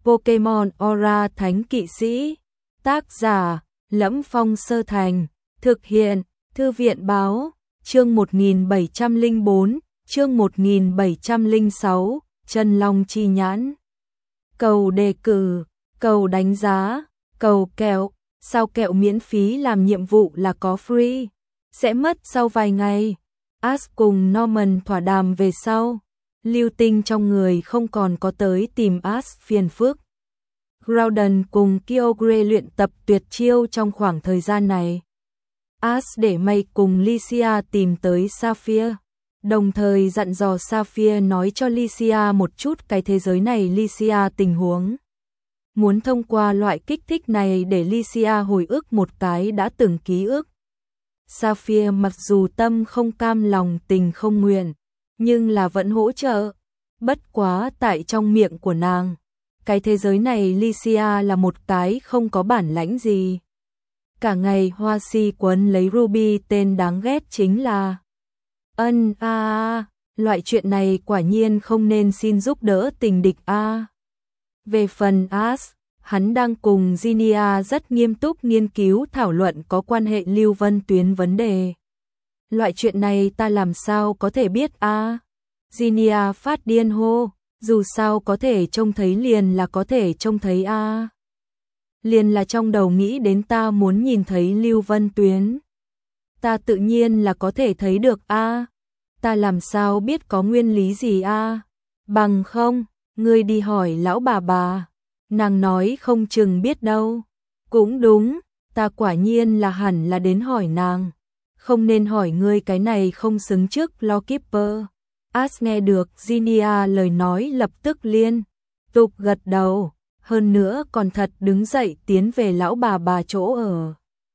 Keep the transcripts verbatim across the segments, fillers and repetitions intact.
Pokemon Aura Thánh Kỵ Sĩ. Tác giả: Lẫm Phong Sơ Thành. Thực hiện: Thư viện báo. Chương một nghìn bảy trăm lẻ bốn, chương một nghìn bảy trăm lẻ sáu, Chân Long Chi Nhãn. Cầu đề cử, cầu đánh giá, cầu kẹo. Sao kẹo miễn phí làm nhiệm vụ là có free? Sẽ mất sau vài ngày. Ash cùng Norman thỏa đàm về sau. Lưu tinh trong người không còn có tới tìm Ash phiền phức. Groudon cùng Kyogre luyện tập tuyệt chiêu trong khoảng thời gian này. Ash để May cùng Lycia tìm tới Sapphire, đồng thời dặn dò Sapphire nói cho Lycia một chút cái thế giới này Lycia tình huống. Muốn thông qua loại kích thích này để Lycia hồi ức một cái đã từng ký ức. Sapphire mặc dù tâm không cam lòng tình không nguyện, nhưng là vẫn hỗ trợ. Bất quá tại trong miệng của nàng, cái thế giới này Lycia là một cái không có bản lãnh gì. Cả ngày hoa si quấn lấy Ruby, tên đáng ghét chính là ân a a, loại chuyện này quả nhiên không nên xin giúp đỡ tình địch a. Về phần Ash, hắn đang cùng Zinnia rất nghiêm túc nghiên cứu thảo luận có quan hệ Lưu Vân Tuyến vấn đề. Loại chuyện này ta làm sao có thể biết a? Zinnia phát điên hô, dù sao có thể trông thấy liền là có thể trông thấy a. Liền là trong đầu nghĩ đến ta muốn nhìn thấy Lưu Vân Tuyến. Ta tự nhiên là có thể thấy được a. Ta làm sao biết có nguyên lý gì a? Bằng không, ngươi đi hỏi lão bà bà. Nàng nói không chừng biết đâu. Cũng đúng, ta quả nhiên là hẳn là đến hỏi nàng. Không nên hỏi ngươi cái này không xứng trước Lawkeeper. Ash nghe được Zinnia lời nói lập tức liên tục gật đầu. Hơn nữa còn thật đứng dậy tiến về lão bà bà chỗ ở.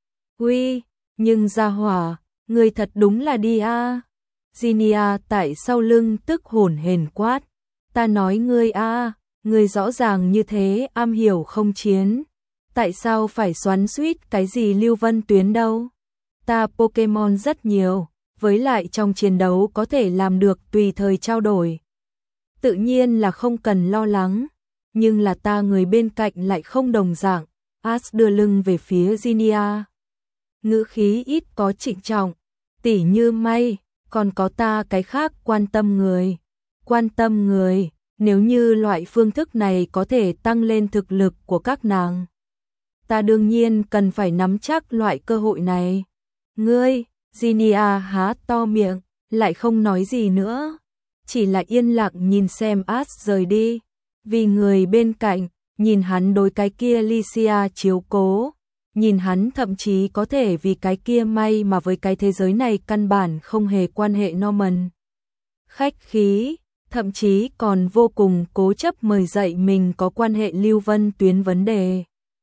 Uy, nhưng gia hỏa, ngươi thật đúng là đi a. À. Zinnia tại sau lưng tức hổn hển quát. Ta nói ngươi a, à, ngươi rõ ràng như thế am hiểu không chiến. Tại sao phải xoắn xuýt cái gì Lưu Vân Tuyến đâu? Ta Pokemon rất nhiều, với lại trong chiến đấu có thể làm được tùy thời trao đổi. Tự nhiên là không cần lo lắng. Nhưng là ta người bên cạnh lại không đồng dạng. Ash đưa lưng về phía Zinnia. Ngữ khí ít có trịnh trọng. Tỉ như May, còn có ta cái khác quan tâm người. Quan tâm người, nếu như loại phương thức này có thể tăng lên thực lực của các nàng. Ta đương nhiên cần phải nắm chắc loại cơ hội này. Ngươi, Zinnia há to miệng, lại không nói gì nữa. Chỉ là yên lặng nhìn xem Ash rời đi. Vì người bên cạnh, nhìn hắn đối cái kia Lycia chiếu cố, nhìn hắn thậm chí có thể vì cái kia may mà với cái thế giới này căn bản không hề quan hệ Norman. Khách khí, thậm chí còn vô cùng cố chấp mời dạy mình có quan hệ Lưu Vân Tuyến vấn đề.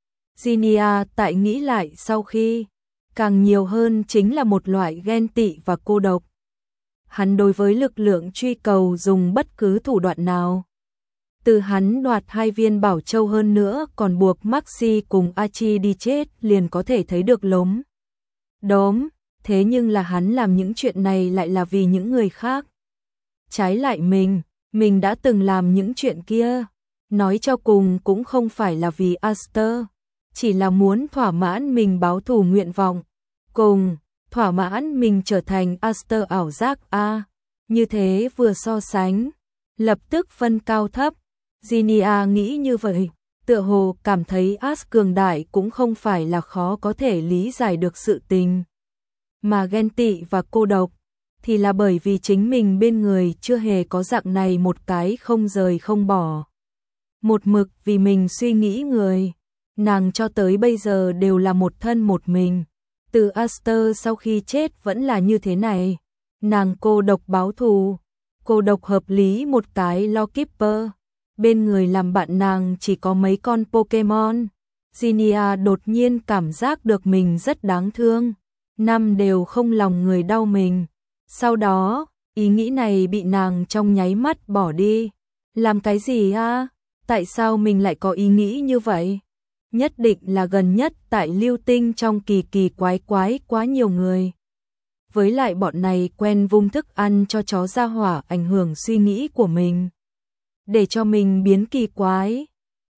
Zinnia tại nghĩ lại sau khi, càng nhiều hơn chính là một loại ghen tị và cô độc. Hắn đối với lực lượng truy cầu dùng bất cứ thủ đoạn nào. Từ hắn đoạt hai viên bảo châu hơn nữa còn buộc Maxi cùng Archie đi chết liền có thể thấy được lốm đốm, thế nhưng là hắn làm những chuyện này lại là vì những người khác. Trái lại mình, mình đã từng làm những chuyện kia, nói cho cùng cũng không phải là vì Aster, chỉ là muốn thỏa mãn mình báo thù nguyện vọng, cùng thỏa mãn mình trở thành Aster ảo giác a. Như thế vừa so sánh, lập tức phân cao thấp. Zinnia nghĩ như vậy, tựa hồ cảm thấy Ash cường đại cũng không phải là khó có thể lý giải được sự tình. Mà ghen tị và cô độc, thì là bởi vì chính mình bên người chưa hề có dạng này một cái không rời không bỏ. Một mực vì mình suy nghĩ người, nàng cho tới bây giờ đều là một thân một mình. Từ Aster sau khi chết vẫn là như thế này, nàng cô độc báo thù, cô độc hợp lý một cái Lawkeeper. Bên người làm bạn nàng chỉ có mấy con Pokemon. Zinnia đột nhiên cảm giác được mình rất đáng thương. Năm đều không lòng người đau mình. Sau đó, ý nghĩ này bị nàng trong nháy mắt bỏ đi. Làm cái gì a? Tại sao mình lại có ý nghĩ như vậy? Nhất định là gần nhất tại Lưu Tinh trong kỳ kỳ quái quái quá nhiều người. Với lại bọn này quen vung thức ăn cho chó ra hỏa ảnh hưởng suy nghĩ của mình. Để cho mình biến kỳ quái.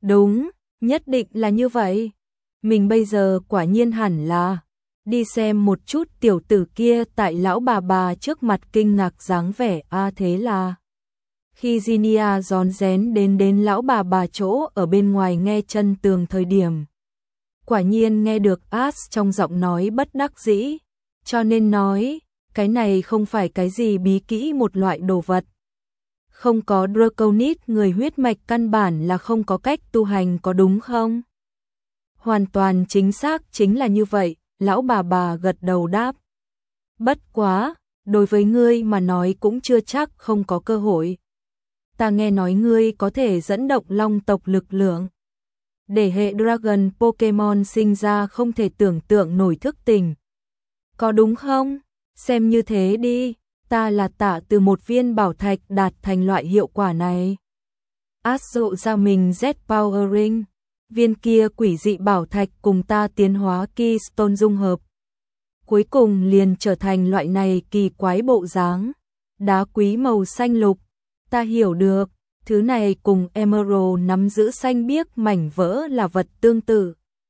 Đúng, nhất định là như vậy. Mình bây giờ quả nhiên hẳn là đi xem một chút tiểu tử kia tại lão bà bà trước mặt kinh ngạc dáng vẻ a thế là. Khi Ginia rón rén đến đến lão bà bà chỗ ở bên ngoài nghe chân tường thời điểm. Quả nhiên nghe được As trong giọng nói bất đắc dĩ, cho nên nói, cái này không phải cái gì bí kỹ một loại đồ vật. Không có Draconid người huyết mạch căn bản là không có cách tu hành có đúng không? Hoàn toàn chính xác chính là như vậy, lão bà bà gật đầu đáp. Bất quá, đối với ngươi mà nói cũng chưa chắc không có cơ hội. Ta nghe nói ngươi có thể dẫn động long tộc lực lượng. Để hệ Dragon Pokemon sinh ra không thể tưởng tượng nổi thức tỉnh. Có đúng không? Xem như thế đi, ta là tạ từ một viên bảo thạch đạt thành loại hiệu quả này. Áp dụ ra mình Z-Powering, viên kia quỷ dị bảo thạch cùng ta tiến hóa Keystone dung hợp. Cuối cùng liền trở thành loại này kỳ quái bộ dáng, đá quý màu xanh lục. Ta hiểu được, thứ này cùng Emerald nắm giữ xanh biếc mảnh vỡ là vật tương tự.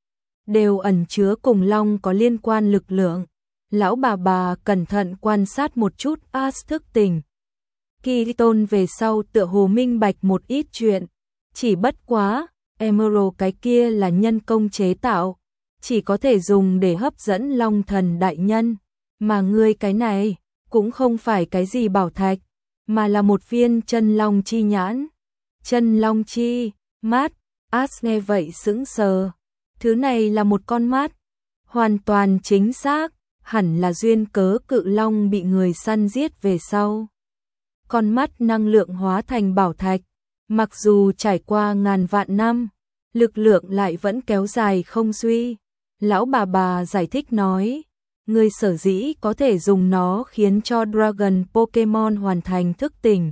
Đều ẩn chứa cùng long có liên quan lực lượng. Lão bà bà cẩn thận quan sát một chút As thức tỉnh. Keystone về sau tựa hồ minh bạch một ít chuyện. Chỉ bất quá, Emerald cái kia là nhân công chế tạo. Chỉ có thể dùng để hấp dẫn long thần đại nhân. Mà ngươi cái này, cũng không phải cái gì bảo thạch. Mà là một viên chân long chi nhãn. Chân long chi, mắt, As nghe vậy sững sờ. Thứ này là một con mắt. Hoàn toàn chính xác, hẳn là duyên cớ cự long bị người săn giết về sau. Con mắt năng lượng hóa thành bảo thạch. Mặc dù trải qua ngàn vạn năm, lực lượng lại vẫn kéo dài không suy. Lão bà bà giải thích nói. Người sở dĩ có thể dùng nó khiến cho Dragon Pokemon hoàn thành thức tỉnh.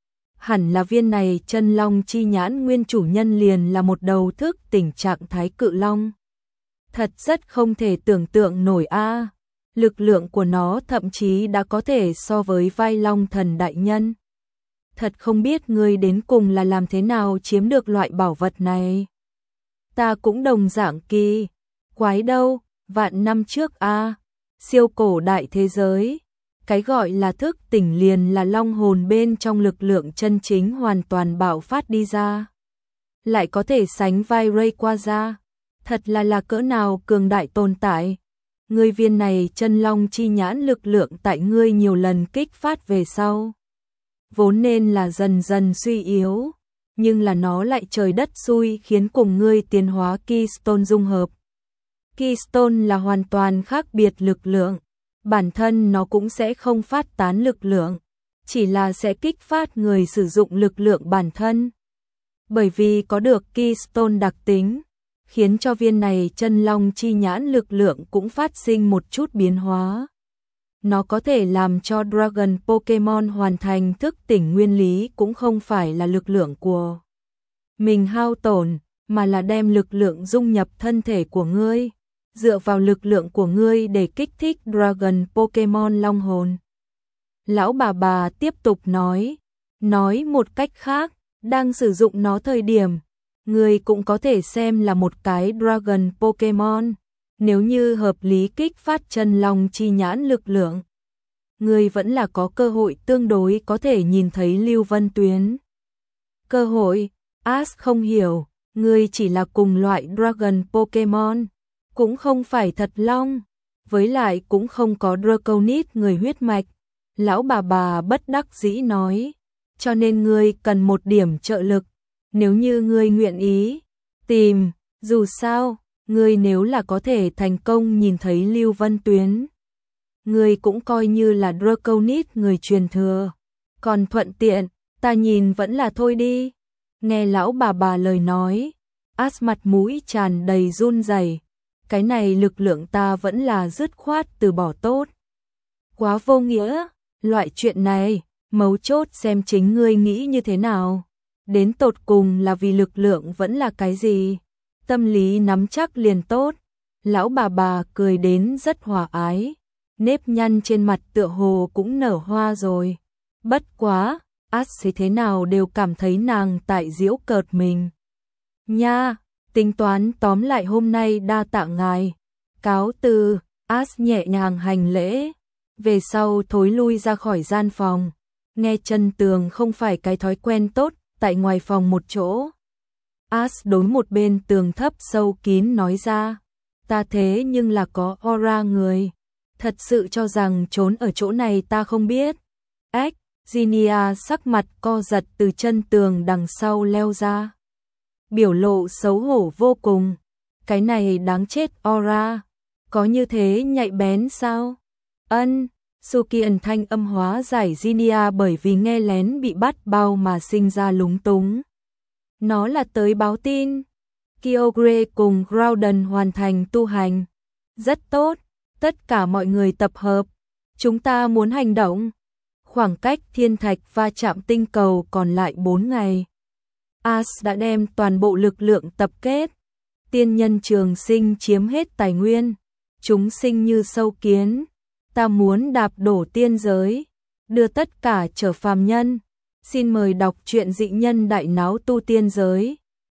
Hẳn là viên này chân long chi nhãn nguyên chủ nhân liền là một đầu thức tỉnh trạng thái cự long. Thật rất không thể tưởng tượng nổi a. Lực lượng của nó thậm chí đã có thể so với vai long thần đại nhân. Thật không biết ngươi đến cùng là làm thế nào chiếm được loại bảo vật này. Ta cũng đồng dạng kỳ. Quái đâu, vạn năm trước a. Siêu cổ đại thế giới, cái gọi là thức tỉnh liền là long hồn bên trong lực lượng chân chính hoàn toàn bạo phát đi ra. Lại có thể sánh vai Rayquaza, thật là là cỡ nào cường đại tồn tại. Ngươi viên này chân long chi nhãn lực lượng tại ngươi nhiều lần kích phát về sau. Vốn nên là dần dần suy yếu, nhưng là nó lại trời đất xui khiến cùng ngươi tiến hóa Keystone dung hợp. Keystone là hoàn toàn khác biệt lực lượng, bản thân nó cũng sẽ không phát tán lực lượng, chỉ là sẽ kích phát người sử dụng lực lượng bản thân. Bởi vì có được Keystone đặc tính, khiến cho viên này chân long chi nhãn lực lượng cũng phát sinh một chút biến hóa. Nó có thể làm cho Dragon Pokemon hoàn thành thức tỉnh nguyên lý cũng không phải là lực lượng của mình hao tổn, mà là đem lực lượng dung nhập thân thể của ngươi. Dựa vào lực lượng của ngươi để kích thích Dragon Pokemon long hồn. Lão bà bà tiếp tục nói, nói một cách khác, đang sử dụng nó thời điểm, ngươi cũng có thể xem là một cái Dragon Pokemon, nếu như hợp lý kích phát chân long chi nhãn lực lượng. Ngươi vẫn là có cơ hội tương đối có thể nhìn thấy Lưu Vân Tuyến. Cơ hội, As không hiểu, ngươi chỉ là cùng loại Dragon Pokemon. Cũng không phải thật long, với lại cũng không có Draconid người huyết mạch. Lão bà bà bất đắc dĩ nói, cho nên ngươi cần một điểm trợ lực, nếu như ngươi nguyện ý, tìm, dù sao, ngươi nếu là có thể thành công nhìn thấy Lưu Vân Tuyến. Ngươi cũng coi như là Draconid người truyền thừa, còn thuận tiện, ta nhìn vẫn là thôi đi. Nghe lão bà bà lời nói, As mặt mũi tràn đầy run rẩy. Cái này lực lượng ta vẫn là dứt khoát từ bỏ tốt. Quá vô nghĩa, loại chuyện này, mấu chốt xem chính ngươi nghĩ như thế nào. Đến tột cùng là vì lực lượng vẫn là cái gì? Tâm lý nắm chắc liền tốt. Lão bà bà cười đến rất hòa ái. Nếp nhăn trên mặt tựa hồ cũng nở hoa rồi. Bất quá, As thế nào đều cảm thấy nàng tại giễu cợt mình. Nha, tính toán tóm lại hôm nay đa tạ ngài. Cáo từ, As nhẹ nhàng hành lễ, về sau thối lui ra khỏi gian phòng. Nghe chân tường không phải cái thói quen tốt, tại ngoài phòng một chỗ. As đối một bên tường thấp sâu kín nói ra, ta thế nhưng là có aura người, thật sự cho rằng trốn ở chỗ này ta không biết. Ếch, Ginia sắc mặt co giật từ chân tường đằng sau leo ra. Biểu lộ xấu hổ vô cùng, cái này đáng chết aura, có như thế nhạy bén sao? Ân, Sukian thanh âm hóa giải Ginia bởi vì nghe lén bị bắt bao mà sinh ra lúng túng. Nó là tới báo tin. Kyogre cùng Groudon hoàn thành tu hành. Rất tốt, tất cả mọi người tập hợp. Chúng ta muốn hành động. Khoảng cách thiên thạch va chạm tinh cầu còn lại bốn ngày. As đã đem toàn bộ lực lượng tập kết. Tiên nhân trường sinh chiếm hết tài nguyên. Chúng sinh như sâu kiến. Ta muốn đạp đổ tiên giới, đưa tất cả trở phàm nhân. Xin mời đọc truyện Dị Nhân Đại Náo Tu Tiên Giới.